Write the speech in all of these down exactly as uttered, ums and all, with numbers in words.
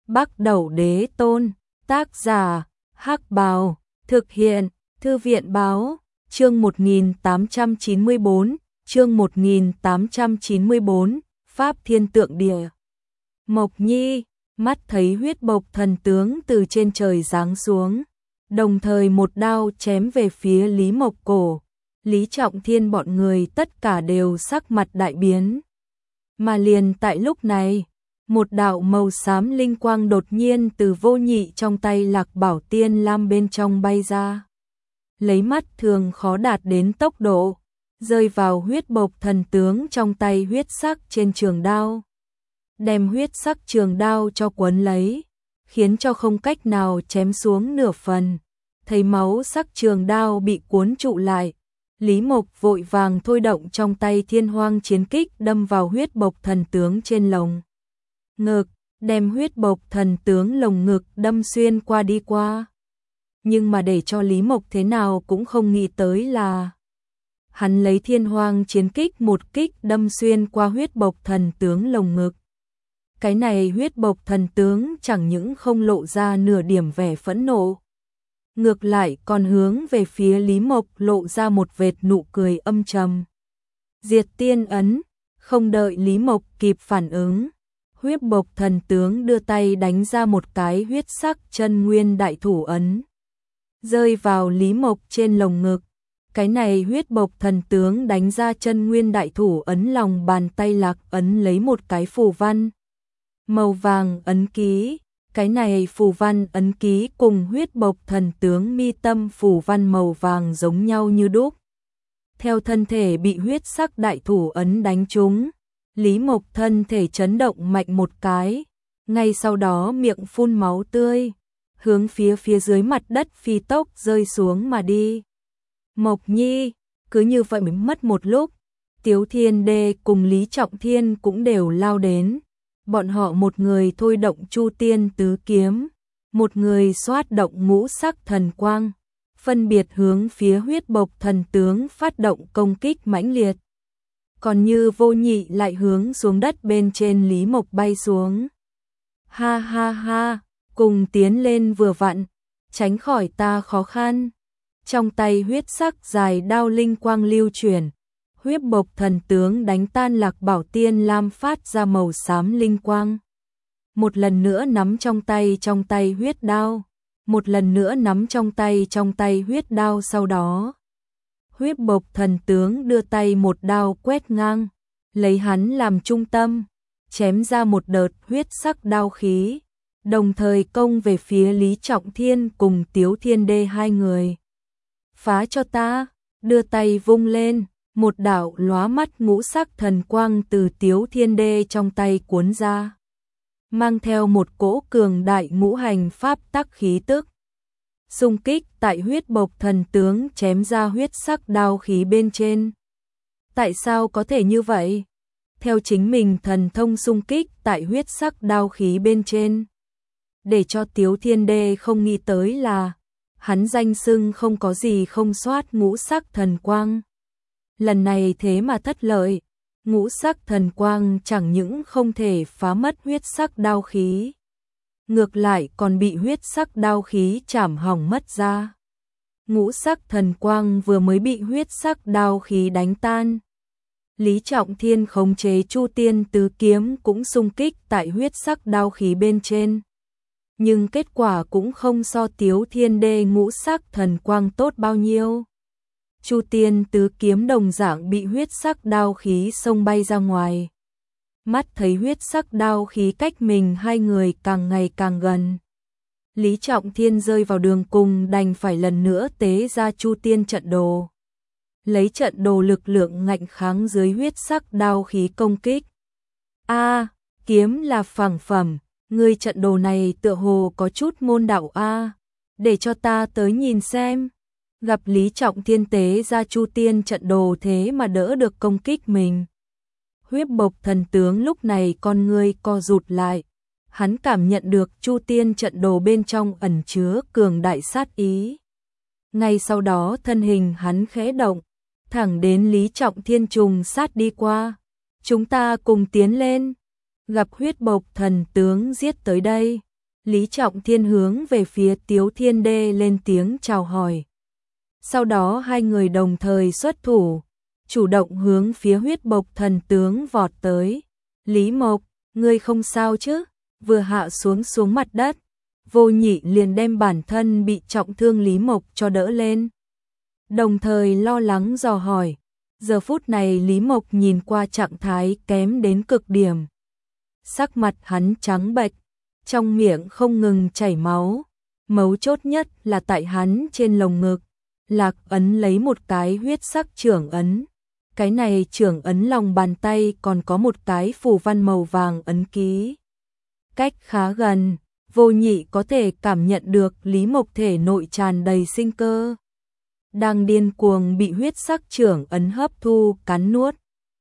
Bắc Đẩu Đế Tôn, tác giả, Hắc Bào, thực hiện, Thư viện Báo, chương một nghìn tám trăm chín mươi bốn, chương một nghìn tám trăm chín mươi bốn, Pháp Thiên Tượng Địa. Mộc Nhi, mắt thấy huyết bộc thần tướng từ trên trời giáng xuống, đồng thời một đao chém về phía Lý Mộc cổ. Lý Trọng Thiên bọn người tất cả đều sắc mặt đại biến. Mà liền tại lúc này, một đạo màu xám linh quang đột nhiên từ Vô Nhị trong tay Lạc Bảo Tiên Lam bên trong bay ra. Lấy mắt thường khó đạt đến tốc độ, rơi vào huyết bộc thần tướng trong tay huyết sắc trên trường đao. Đem huyết sắc trường đao cho quấn lấy, khiến cho không cách nào chém xuống nửa phần. Thấy máu sắc trường đao bị cuốn trụ lại, Lý Mộc vội vàng thôi động trong tay Thiên Hoang chiến kích đâm vào huyết bộc thần tướng trên lồng ngực, đem huyết bộc thần tướng lồng ngực đâm xuyên qua đi qua. Nhưng mà để cho Lý Mộc thế nào cũng không nghĩ tới là hắn lấy Thiên Hoang chiến kích một kích đâm xuyên qua huyết bộc thần tướng lồng ngực. Cái này huyết bộc thần tướng chẳng những không lộ ra nửa điểm vẻ phẫn nộ, ngược lại còn hướng về phía Lý Mộc lộ ra một vệt nụ cười âm trầm. Diệt tiên ấn, không đợi Lý Mộc kịp phản ứng, huyết bộc thần tướng đưa tay đánh ra một cái huyết sắc chân nguyên đại thủ ấn, rơi vào Lý Mộc trên lồng ngực. Cái này huyết bộc thần tướng đánh ra chân nguyên đại thủ ấn lòng bàn tay Lạc ấn lấy một cái phù văn màu vàng ấn ký. Cái này phù văn ấn ký cùng huyết bộc thần tướng mi tâm phù văn màu vàng giống nhau như đúc. Theo thân thể bị huyết sắc đại thủ ấn đánh trúng, Lý Mộc thân thể chấn động mạnh một cái, ngay sau đó miệng phun máu tươi, hướng phía phía dưới mặt đất phi tốc rơi xuống mà đi. Mộc Nhi, cứ như vậy mới mất một lúc, Tiếu Thiên Đê cùng Lý Trọng Thiên cũng đều lao đến. Bọn họ một người thôi động Chu Tiên Tứ Kiếm, một người xoát động ngũ sắc thần quang, phân biệt hướng phía huyết bộc thần tướng phát động công kích mãnh liệt. Còn như Vô Nhị lại hướng xuống đất bên trên Lý Mộc bay xuống. Ha ha ha, cùng tiến lên vừa vặn, tránh khỏi ta khó khăn. Trong tay huyết sắc dài đao linh quang lưu chuyển, huyết bộc thần tướng đánh tan Lạc Bảo Tiên Lam phát ra màu xám linh quang. Một lần nữa nắm trong tay trong tay huyết đao, một lần nữa nắm trong tay trong tay huyết đao, sau đó huyết bộc thần tướng đưa tay một đao quét ngang, lấy hắn làm trung tâm, chém ra một đợt huyết sắc đao khí, đồng thời công về phía Lý Trọng Thiên cùng Tiếu Thiên Đê hai người. Phá cho ta, đưa tay vung lên. Một đạo lóa mắt ngũ sắc thần quang từ Tiếu Thiên Đê trong tay cuốn ra, mang theo một cỗ cường đại ngũ hành pháp tắc khí tức, xung kích tại huyết bộc thần tướng chém ra huyết sắc đao khí bên trên. Tại sao có thể như vậy? Theo chính mình thần thông xung kích tại huyết sắc đao khí bên trên. Để cho Tiếu Thiên Đê không nghĩ tới là hắn danh xưng không có gì không soát ngũ sắc thần quang. Lần này thế mà thất lợi, ngũ sắc thần quang chẳng những không thể phá mất huyết sắc đao khí, ngược lại còn bị huyết sắc đao khí chảm hỏng mất ra. Ngũ sắc thần quang vừa mới bị huyết sắc đao khí đánh tan, Lý Trọng Thiên khống chế Chu Tiên Tứ Kiếm cũng xung kích tại huyết sắc đao khí bên trên. Nhưng kết quả cũng không so Tiếu Thiên Đê ngũ sắc thần quang tốt bao nhiêu. Chu Tiên Tứ Kiếm đồng dạng bị huyết sắc đao khí xông bay ra ngoài. Mắt thấy huyết sắc đao khí cách mình hai người càng ngày càng gần, Lý Trọng Thiên rơi vào đường cùng, đành phải lần nữa tế ra Chu Tiên trận đồ, lấy trận đồ lực lượng ngạnh kháng dưới huyết sắc đao khí công kích. A, kiếm là phẳng phẩm, ngươi trận đồ này tựa hồ có chút môn đạo a, để cho ta tới nhìn xem. Gặp Lý Trọng Thiên tế ra Chu Tiên trận đồ thế mà đỡ được công kích mình, huyết bộc thần tướng lúc này con ngươi co rụt lại, hắn cảm nhận được Chu Tiên trận đồ bên trong ẩn chứa cường đại sát ý. Ngay sau đó thân hình hắn khẽ động, thẳng đến Lý Trọng Thiên trùng sát đi qua. Chúng ta cùng tiến lên. Gặp huyết bộc thần tướng giết tới đây, Lý Trọng Thiên hướng về phía Tiếu Thiên Đê lên tiếng chào hỏi. Sau đó hai người đồng thời xuất thủ, chủ động hướng phía huyết bộc thần tướng vọt tới. Lý Mộc, ngươi không sao chứ? Vừa hạ xuống xuống mặt đất, Vô Nhị liền đem bản thân bị trọng thương Lý Mộc cho đỡ lên. Đồng thời lo lắng dò hỏi. Giờ phút này Lý Mộc nhìn qua trạng thái kém đến cực điểm. Sắc mặt hắn trắng bệch, trong miệng không ngừng chảy máu. Mấu chốt nhất là tại hắn trên lồng ngực, Lạc ấn lấy một cái huyết sắc trưởng ấn. Cái này trưởng ấn lòng bàn tay còn có một cái phù văn màu vàng ấn ký. Cách khá gần, Vô Nhị có thể cảm nhận được Lý Mộc thể nội tràn đầy sinh cơ, đang điên cuồng bị huyết sắc trưởng ấn hấp thu cắn nuốt.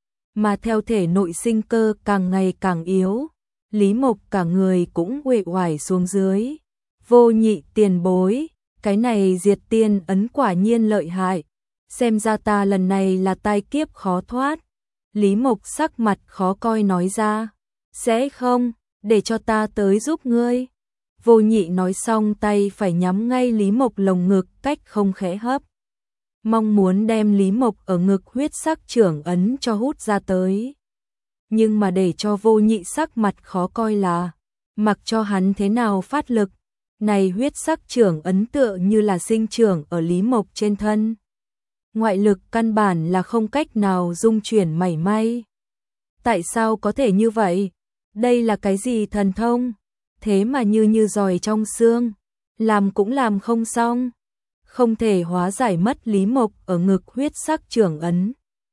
Mà theo thể nội sinh cơ càng ngày càng yếu, Lý Mộc cả người cũng uể oải xuống dưới. Vô Nhị tiền bối, cái này diệt tiên ấn quả nhiên lợi hại, xem ra ta lần này là tai kiếp khó thoát. Lý Mộc sắc mặt khó coi nói ra, sẽ không, để cho ta tới giúp ngươi. Vô Nhị nói xong tay phải nhắm ngay Lý Mộc lồng ngực cách không khẽ hấp, mong muốn đem Lý Mộc ở ngực huyết sắc trưởng ấn cho hút ra tới. Nhưng mà để cho Vô Nhị sắc mặt khó coi là, mặc cho hắn thế nào phát lực, này huyết sắc trưởng ấn tựa như là sinh trưởng ở Lý Mộc trên thân. Ngoại lực căn bản là không cách nào dung chuyển mảy may. Tại sao có thể như vậy? Đây là cái gì thần thông? Thế mà như như giòi trong xương, làm cũng làm không xong. Không thể hóa giải mất Lý Mộc ở ngực huyết sắc trưởng ấn.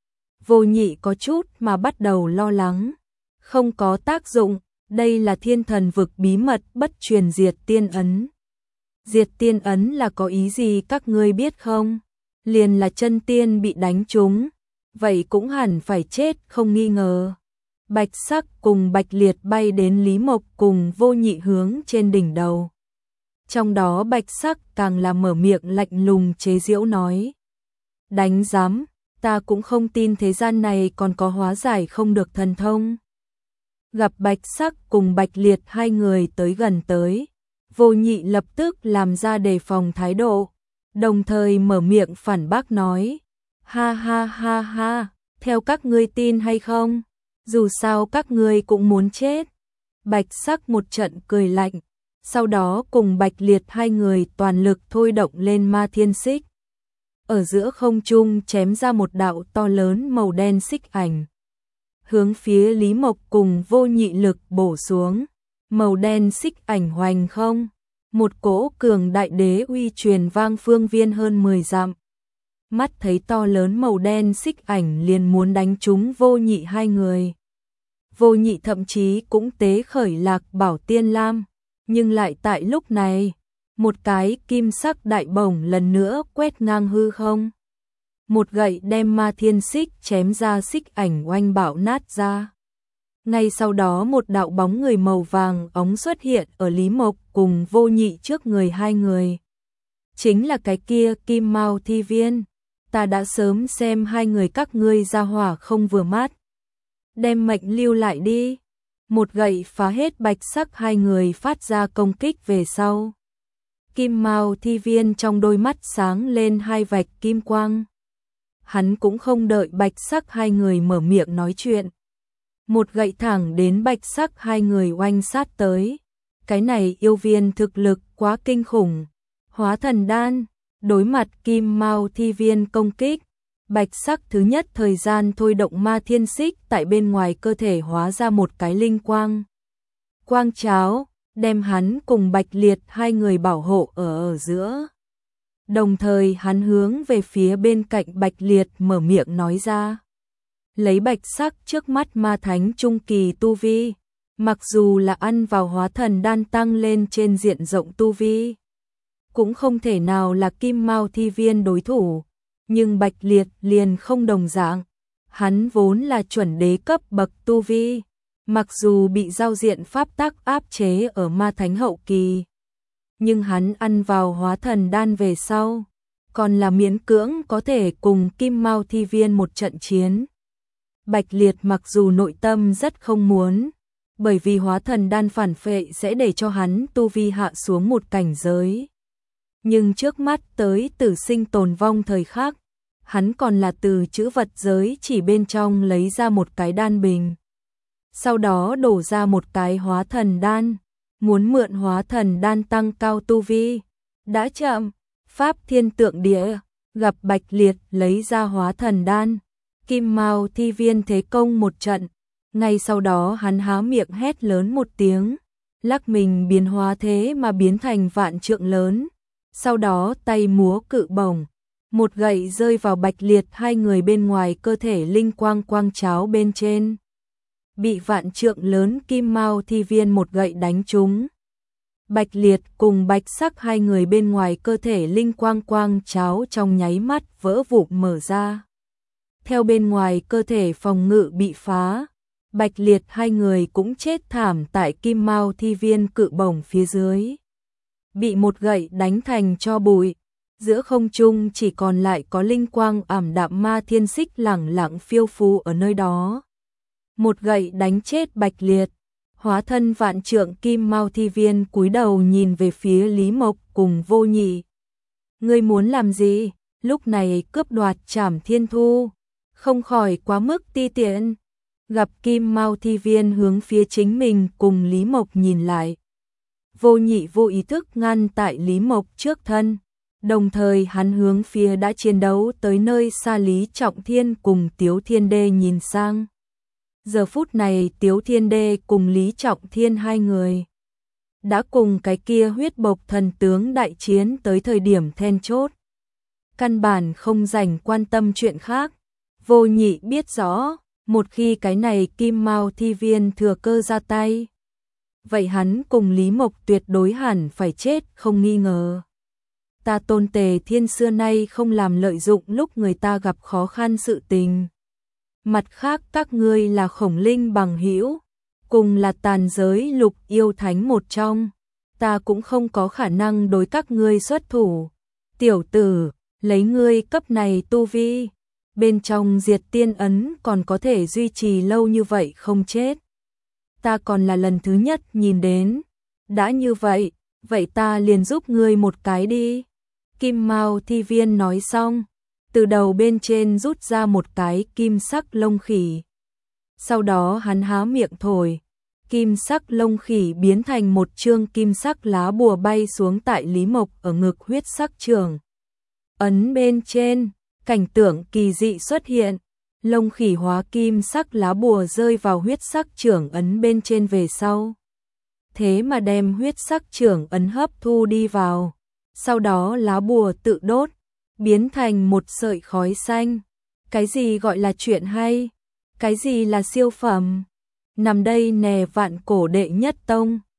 Vô Nhị có chút mà bắt đầu lo lắng. Không có tác dụng, đây là thiên thần vực bí mật bất truyền diệt tiên ấn. Diệt tiên ấn là có ý gì các ngươi biết không? Liền là chân tiên bị đánh trúng, vậy cũng hẳn phải chết không nghi ngờ. Bạch sắc cùng Bạch Liệt bay đến Lý Mộc cùng Vô Nhị hướng trên đỉnh đầu. Trong đó Bạch sắc càng là mở miệng lạnh lùng chế giễu nói. Đánh giám, ta cũng không tin thế gian này còn có hóa giải không được thần thông. Gặp Bạch sắc cùng Bạch Liệt hai người tới gần tới, Vô Nhị lập tức làm ra đề phòng thái độ, đồng thời mở miệng phản bác nói. Ha ha ha ha, theo các ngươi tin hay không? Dù sao các ngươi cũng muốn chết. Bạch sắc một trận cười lạnh, sau đó cùng Bạch Liệt hai người toàn lực thôi động lên ma thiên xích. Ở giữa không trung chém ra một đạo to lớn màu đen xích ảnh. Hướng phía Lý Mộc cùng Vô Nhị lực bổ xuống. Màu đen xích ảnh hoành không. Một cỗ cường đại đế uy truyền vang phương viên hơn mười dặm. Mắt thấy to lớn màu đen xích ảnh liền muốn đánh trúng Vô Nhị hai người. Vô Nhị thậm chí cũng tế khởi Lạc Bảo Tiên Lam, nhưng lại tại lúc này, một cái kim sắc đại bổng lần nữa quét ngang hư không. Một gậy đem ma thiên xích chém ra, xích ảnh oanh bạo nát ra. Ngay sau đó một đạo bóng người màu vàng óng xuất hiện ở Lý Mộc cùng Vô Nhị trước người hai người. Chính là cái kia Kim Mao Thi Viên. Ta đã sớm xem hai người các ngươi ra hỏa không vừa mắt. Đem mệnh lưu lại đi. Một gậy phá hết bạch sắc hai người phát ra công kích về sau. Kim Mao Thi Viên trong đôi mắt sáng lên hai vạch kim quang. Hắn cũng không đợi bạch sắc hai người mở miệng nói chuyện. Một gậy thẳng đến bạch sắc hai người oanh sát tới. Cái này yêu viên thực lực quá kinh khủng. Hóa thần đan, đối mặt Kim Mao Thi Viên công kích. Bạch sắc thứ nhất thời gian thôi động ma thiên xích tại bên ngoài cơ thể hóa ra một cái linh quang. Quang cháo, đem hắn cùng Bạch Liệt hai người bảo hộ ở ở giữa. Đồng thời hắn hướng về phía bên cạnh Bạch Liệt mở miệng nói ra. Lấy bạch sắc trước mắt ma thánh trung kỳ tu vi, mặc dù là ăn vào hóa thần đan tăng lên trên diện rộng tu vi, cũng không thể nào là Kim Mao Thi Viên đối thủ. Nhưng Bạch Liệt liền không đồng dạng, hắn vốn là chuẩn đế cấp bậc tu vi, mặc dù bị giao diện pháp tắc áp chế ở ma thánh hậu kỳ, nhưng hắn ăn vào hóa thần đan về sau, còn là miễn cưỡng có thể cùng Kim Mao Thi Viên một trận chiến. Bạch Liệt mặc dù nội tâm rất không muốn, bởi vì hóa thần đan phản phệ sẽ để cho hắn tu vi hạ xuống một cảnh giới. Nhưng trước mắt tới tử sinh tồn vong thời khắc, hắn còn là từ chữ vật giới chỉ bên trong lấy ra một cái đan bình. Sau đó đổ ra một cái hóa thần đan, muốn mượn hóa thần đan tăng cao tu vi. Đã chậm, Pháp Thiên Tượng Địa, gặp Bạch Liệt lấy ra hóa thần đan. Kim Mao Thi Viên thế công một trận, ngay sau đó hắn há miệng hét lớn một tiếng, lắc mình biến hóa thế mà biến thành vạn trượng lớn. Sau đó tay múa cự bổng, một gậy rơi vào Bạch Liệt hai người bên ngoài cơ thể linh quang quang cháo bên trên. Bị vạn trượng lớn Kim Mao Thi Viên một gậy đánh trúng. Bạch Liệt cùng Bạch Sắc hai người bên ngoài cơ thể linh quang quang cháo trong nháy mắt vỡ vụn mở ra. Theo bên ngoài cơ thể phòng ngự bị phá, Bạch Liệt hai người cũng chết thảm tại Kim Mao Thi Viên cự bổng phía dưới. Bị một gậy đánh thành tro bụi, giữa không trung chỉ còn lại có linh quang ảm đạm ma thiên xích lẳng lặng phiêu phù ở nơi đó. Một gậy đánh chết Bạch Liệt, hóa thân vạn trượng Kim Mao Thi Viên cúi đầu nhìn về phía Lý Mộc cùng Vô Nhị. Ngươi muốn làm gì? Lúc này cướp đoạt Trảm Thiên Thu, không khỏi quá mức ti tiện. Gặp Kim Mao Thi Viên hướng phía chính mình cùng Lý Mộc nhìn lại. Vô Nhị vô ý thức ngăn tại Lý Mộc trước thân, đồng thời hắn hướng phía đã chiến đấu tới nơi xa Lý Trọng Thiên cùng Tiếu Thiên Đê nhìn sang. Giờ phút này Tiếu Thiên Đê cùng Lý Trọng Thiên hai người đã cùng cái kia huyết bộc thần tướng đại chiến tới thời điểm then chốt. Căn bản không rảnh quan tâm chuyện khác. Vô Nhị biết rõ, một khi cái này Kim Mao Thi Viên thừa cơ ra tay, vậy hắn cùng Lý Mộc tuyệt đối hẳn phải chết không nghi ngờ. Ta Tôn Tề Thiên xưa nay không làm lợi dụng lúc người ta gặp khó khăn sự tình. Mặt khác các ngươi là Khổng Linh bằng hữu, cùng là tàn giới lục yêu thánh một trong, ta cũng không có khả năng đối các ngươi xuất thủ. Tiểu tử, lấy ngươi cấp này tu vi, bên trong diệt tiên ấn còn có thể duy trì lâu như vậy không chết. Ta còn là lần thứ nhất nhìn đến. Đã như vậy, vậy ta liền giúp ngươi một cái đi. Kim Mao Thi Viên nói xong, từ đầu bên trên rút ra một cái kim sắc lông khỉ. Sau đó hắn há miệng thổi, kim sắc lông khỉ biến thành một chương kim sắc lá bùa bay xuống tại Lý Mộc ở ngực huyết sắc trường ấn bên trên. Cảnh tượng kỳ dị xuất hiện, lông khỉ hóa kim sắc lá bùa rơi vào huyết sắc trưởng ấn bên trên về sau. Thế mà đem huyết sắc trưởng ấn hấp thu đi vào. Sau đó lá bùa tự đốt, biến thành một sợi khói xanh. Cái gì gọi là chuyện hay? Cái gì là siêu phẩm? Nằm đây nè vạn cổ đệ nhất tông.